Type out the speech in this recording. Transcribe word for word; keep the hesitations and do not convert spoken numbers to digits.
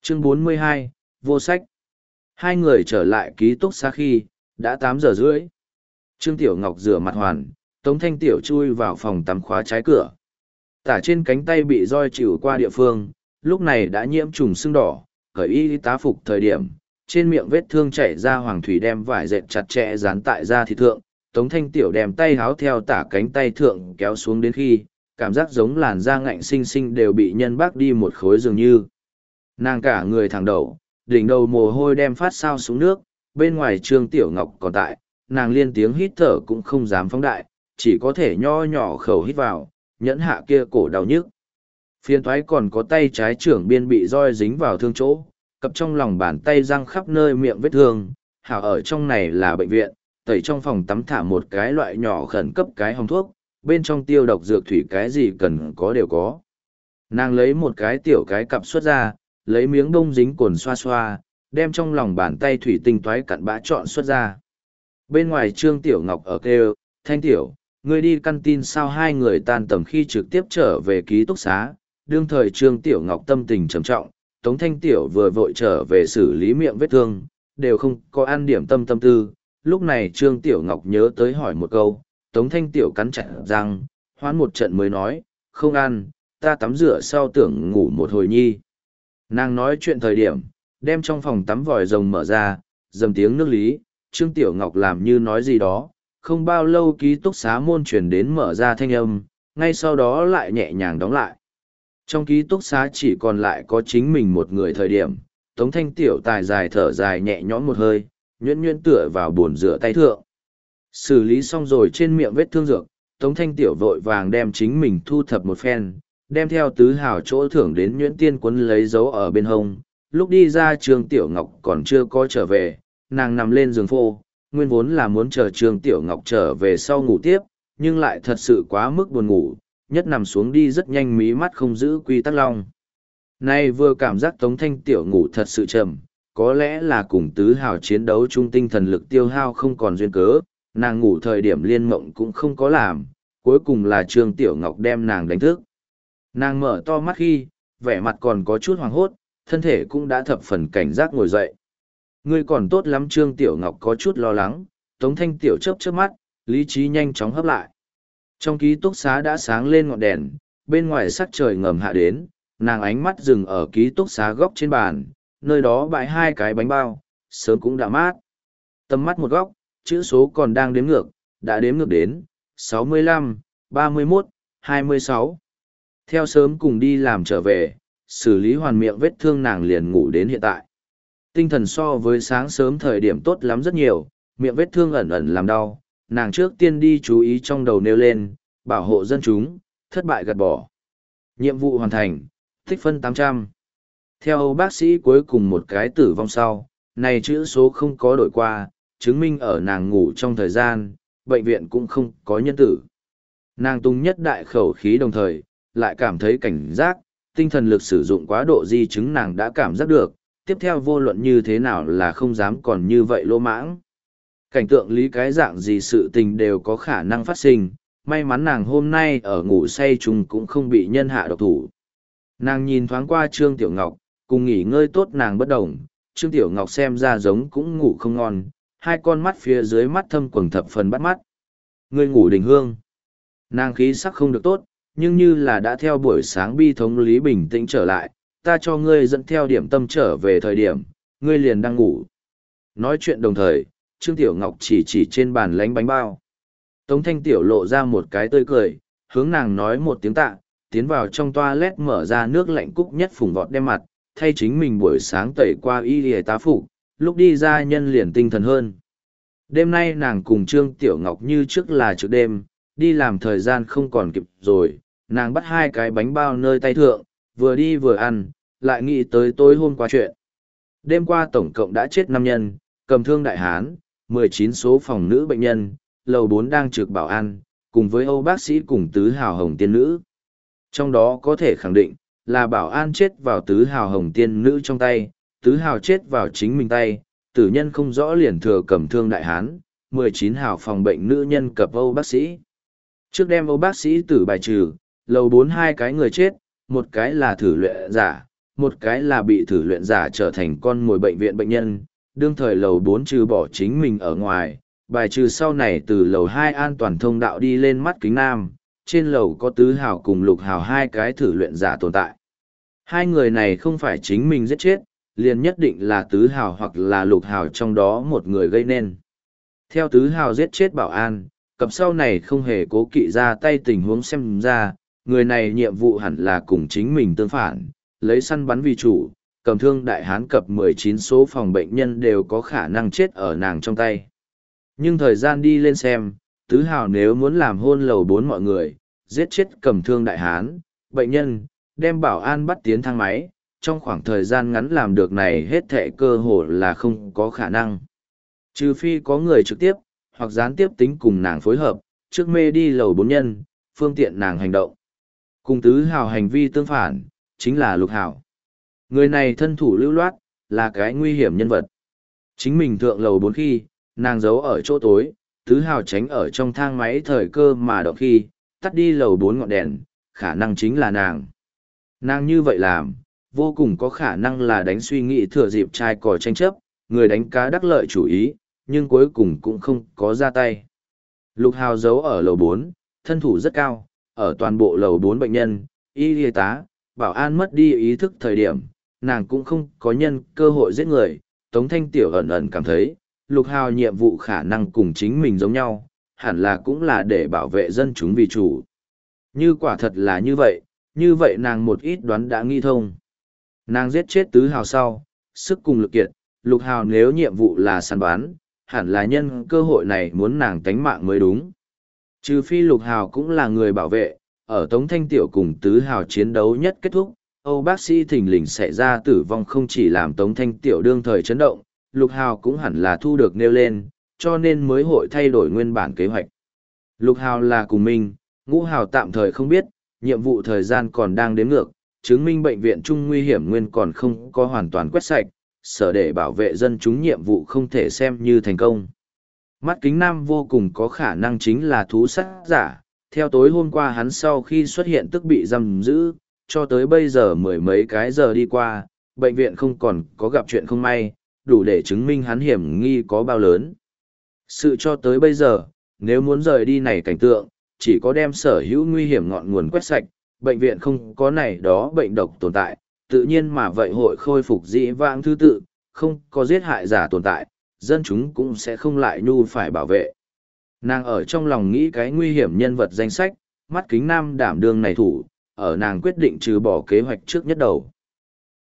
Chương bốn mươi hai, Vô sách. Hai người trở lại ký túc xá khi, đã tám giờ rưỡi. Trương Tiểu Ngọc rửa mặt hoàn, Tống Thanh Tiểu chui vào phòng tắm khóa trái cửa. Tả trên cánh tay bị roi chịu qua địa phương, lúc này đã nhiễm trùng sưng đỏ, cởi y tá phục thời điểm, trên miệng vết thương chảy ra hoàng thủy đem vải dệt chặt chẽ dán tại da thịt thượng, Tống Thanh Tiểu đem tay háo theo tả cánh tay thượng kéo xuống đến khi, cảm giác giống làn da ngạnh xinh xinh đều bị nhân bác đi một khối dường như. Nàng cả người thẳng đầu, đỉnh đầu mồ hôi đem phát sao xuống nước, bên ngoài Trương Tiểu Ngọc còn tại, nàng liên tiếng hít thở cũng không dám phóng đại, chỉ có thể nho nhỏ khẩu hít vào, nhẫn hạ kia cổ đau nhức. Phiên thoái còn có tay trái trưởng biên bị roi dính vào thương chỗ, cặp trong lòng bàn tay răng khắp nơi miệng vết thương, hảo ở trong này là bệnh viện, tẩy trong phòng tắm thả một cái loại nhỏ khẩn cấp cái hồng thuốc, bên trong tiêu độc dược thủy cái gì cần có đều có. Nàng lấy một cái tiểu cái cặp xuất ra, lấy miếng bông dính cồn xoa xoa, đem trong lòng bàn tay thủy tinh toái cặn bã chọn xuất ra. Bên ngoài Trương Tiểu Ngọc ở kêu, Thanh Tiểu, ngươi đi căn tin sao? Hai người tan tầm khi trực tiếp trở về ký túc xá, đương thời Trương Tiểu Ngọc tâm tình trầm trọng, Tống Thanh Tiểu vừa vội trở về xử lý miệng vết thương, đều không có ăn điểm tâm tâm tư. Lúc này Trương Tiểu Ngọc nhớ tới hỏi một câu, Tống Thanh Tiểu cắn chặt răng, hoán một trận mới nói, không ăn, ta tắm rửa sau tưởng ngủ một hồi nhi. Nàng nói chuyện thời điểm, đem trong phòng tắm vòi rồng mở ra, dầm tiếng nước lý, Trương Tiểu Ngọc làm như nói gì đó, không bao lâu ký túc xá môn chuyển đến mở ra thanh âm, ngay sau đó lại nhẹ nhàng đóng lại. Trong ký túc xá chỉ còn lại có chính mình một người thời điểm, Tống Thanh Tiểu tài dài thở dài nhẹ nhõm một hơi, nhuyễn nhuyễn tựa vào bồn rửa tay thượng. Xử lý xong rồi trên miệng vết thương dược, Tống Thanh Tiểu vội vàng đem chính mình thu thập một phen, đem theo tứ hào chỗ thưởng đến nhuyễn tiên quấn lấy dấu ở bên hông. Lúc đi ra Trương Tiểu Ngọc còn chưa có trở về, nàng nằm lên giường phô, nguyên vốn là muốn chờ Trương Tiểu Ngọc trở về sau ngủ tiếp, nhưng lại thật sự quá mức buồn ngủ, nhất nằm xuống đi rất nhanh mí mắt không giữ quy tắc long. Nay vừa cảm giác Tống Thanh Tiểu ngủ thật sự trầm, có lẽ là cùng tứ hào chiến đấu chung tinh thần lực tiêu hao không còn duyên cớ, nàng ngủ thời điểm liên mộng cũng không có làm, cuối cùng là Trương Tiểu Ngọc đem nàng đánh thức. Nàng mở to mắt khi, vẻ mặt còn có chút hoảng hốt, thân thể cũng đã thập phần cảnh giác ngồi dậy. Ngươi còn tốt lắm. Trương Tiểu Ngọc có chút lo lắng, Tống Thanh Tiểu chớp chớp mắt, lý trí nhanh chóng hấp lại. Trong ký túc xá đã sáng lên ngọn đèn, bên ngoài sắc trời ngầm hạ đến, nàng ánh mắt dừng ở ký túc xá góc trên bàn, nơi đó bãi hai cái bánh bao, sớm cũng đã mát. Tầm mắt một góc, chữ số còn đang đếm ngược, đã đếm ngược đến, sáu mươi lăm, ba mươi mốt, hai mươi sáu. Theo sớm cùng đi làm trở về, xử lý hoàn miệng vết thương nàng liền ngủ đến hiện tại. Tinh thần so với sáng sớm thời điểm tốt lắm rất nhiều, miệng vết thương ẩn ẩn làm đau, nàng trước tiên đi chú ý trong đầu nêu lên, bảo hộ dân chúng, thất bại gạt bỏ. Nhiệm vụ hoàn thành, tích phân tám trăm. Theo Âu bác sĩ cuối cùng một cái tử vong sau, này chữ số không có đổi qua, chứng minh ở nàng ngủ trong thời gian, bệnh viện cũng không có nhân tử. Nàng tung nhất đại khẩu khí đồng thời, lại cảm thấy cảnh giác, tinh thần lực sử dụng quá độ di chứng nàng đã cảm giác được, tiếp theo vô luận như thế nào là không dám còn như vậy lô mãng. Cảnh tượng lý cái dạng gì sự tình đều có khả năng phát sinh, may mắn nàng hôm nay ở ngủ say chung cũng không bị nhân hạ độc thủ. Nàng nhìn thoáng qua Trương Tiểu Ngọc, cùng nghỉ ngơi tốt nàng bất đồng, Trương Tiểu Ngọc xem ra giống cũng ngủ không ngon, hai con mắt phía dưới mắt thâm quầng thập phần bắt mắt. Ngươi ngủ đình hương. Nàng khí sắc không được tốt, nhưng như là đã theo buổi sáng bi thống lý bình tĩnh trở lại, ta cho ngươi dẫn theo điểm tâm trở về thời điểm, ngươi liền đang ngủ. Nói chuyện đồng thời, Trương Tiểu Ngọc chỉ chỉ trên bàn lánh bánh bao. Tống Thanh Tiểu lộ ra một cái tươi cười, hướng nàng nói một tiếng tạ, tiến vào trong toilet mở ra nước lạnh cúc nhất phùng vọt đem mặt, thay chính mình buổi sáng tẩy qua y lìa tá phục, lúc đi ra nhân liền tinh thần hơn. Đêm nay nàng cùng Trương Tiểu Ngọc như trước là trước đêm, đi làm thời gian không còn kịp rồi, nàng bắt hai cái bánh bao nơi tay thượng, vừa đi vừa ăn, lại nghĩ tới tối hôm qua chuyện. Đêm qua tổng cộng đã chết năm nhân, cầm thương đại hán, mười chín số phòng nữ bệnh nhân, lầu bốn đang trực bảo an, cùng với Âu bác sĩ cùng tứ hào hồng tiên nữ. Trong đó có thể khẳng định, là bảo an chết vào tứ hào hồng tiên nữ trong tay, tứ hào chết vào chính mình tay, tử nhân không rõ liền thừa cầm thương đại hán, mười chín hào phòng bệnh nữ nhân cập Âu bác sĩ. Trước đem Âu bác sĩ tử bài trừ, lầu bốn hai cái người chết, một cái là thử luyện giả, một cái là bị thử luyện giả trở thành con mồi bệnh viện bệnh nhân, đương thời lầu bốn trừ bỏ chính mình ở ngoài, bài trừ sau này từ lầu hai an toàn thông đạo đi lên mắt kính nam, trên lầu có tứ hào cùng lục hào hai cái thử luyện giả tồn tại. Hai người này không phải chính mình giết chết, liền nhất định là tứ hào hoặc là lục hào trong đó một người gây nên. Theo tứ hào giết chết bảo an, cặp sau này không hề cố kỵ ra tay tình huống xem ra, người này nhiệm vụ hẳn là cùng chính mình tương phản, lấy săn bắn vì chủ, cầm thương đại hán cập mười chín số phòng bệnh nhân đều có khả năng chết ở nàng trong tay. Nhưng thời gian đi lên xem, tứ hào nếu muốn làm hôn lầu bốn mọi người, giết chết cầm thương đại hán, bệnh nhân, đem bảo an bắt tiến thang máy, trong khoảng thời gian ngắn làm được này hết thệ cơ hồ là không có khả năng. Trừ phi có người trực tiếp, hoặc gián tiếp tính cùng nàng phối hợp, trước mê đi lầu bốn nhân, phương tiện nàng hành động. Cùng tứ hào hành vi tương phản, chính là lục hào. Người này thân thủ lưu loát, là cái nguy hiểm nhân vật. Chính mình thượng lầu bốn khi, nàng giấu ở chỗ tối, tứ hào tránh ở trong thang máy thời cơ mà động khi, tắt đi lầu bốn ngọn đèn, khả năng chính là nàng. Nàng như vậy làm, vô cùng có khả năng là đánh suy nghĩ thừa dịp trai cò tranh chấp, người đánh cá đắc lợi chủ ý, nhưng cuối cùng cũng không có ra tay. Lục hào giấu ở lầu bốn, thân thủ rất cao, ở toàn bộ lầu bốn bệnh nhân, y y tá, bảo an mất đi ý thức thời điểm, nàng cũng không có nhân cơ hội giết người. Tống Thanh Tiểu ẩn ẩn cảm thấy, lục hào nhiệm vụ khả năng cùng chính mình giống nhau, hẳn là cũng là để bảo vệ dân chúng vì chủ. Như quả thật là như vậy, như vậy nàng một ít đoán đã nghi thông. Nàng giết chết tứ hào sau, sức cùng lực kiệt, lục hào nếu nhiệm vụ là săn bắn, hẳn là nhân cơ hội này muốn nàng tánh mạng mới đúng. Trừ phi lục hào cũng là người bảo vệ, ở Tống Thanh Tiểu cùng tứ hào chiến đấu nhất kết thúc, Âu bác sĩ thình lình xảy ra tử vong không chỉ làm Tống Thanh Tiểu đương thời chấn động, lục hào cũng hẳn là thu được nêu lên, cho nên mới hội thay đổi nguyên bản kế hoạch. Lục hào là cùng mình, ngũ hào tạm thời không biết, nhiệm vụ thời gian còn đang đếm ngược, chứng minh bệnh viện chung nguy hiểm nguyên còn không có hoàn toàn quét sạch, sở để bảo vệ dân chúng nhiệm vụ không thể xem như thành công. Mắt kính nam vô cùng có khả năng chính là thú sát giả, theo tối hôm qua hắn sau khi xuất hiện tức bị giam giữ, cho tới bây giờ mười mấy cái giờ đi qua, bệnh viện không còn có gặp chuyện không may, đủ để chứng minh hắn hiểm nghi có bao lớn. Sự cho tới bây giờ, nếu muốn rời đi này cảnh tượng, chỉ có đem sở hữu nguy hiểm ngọn nguồn quét sạch, bệnh viện không có này đó bệnh độc tồn tại, tự nhiên mà vậy hội khôi phục dĩ vãng thứ tự, không có giết hại giả tồn tại, dân chúng cũng sẽ không lại nhu phải bảo vệ. Nàng ở trong lòng nghĩ cái nguy hiểm nhân vật danh sách, mắt kính nam đảm đương này thủ, ở nàng quyết định trừ bỏ kế hoạch trước nhất đầu.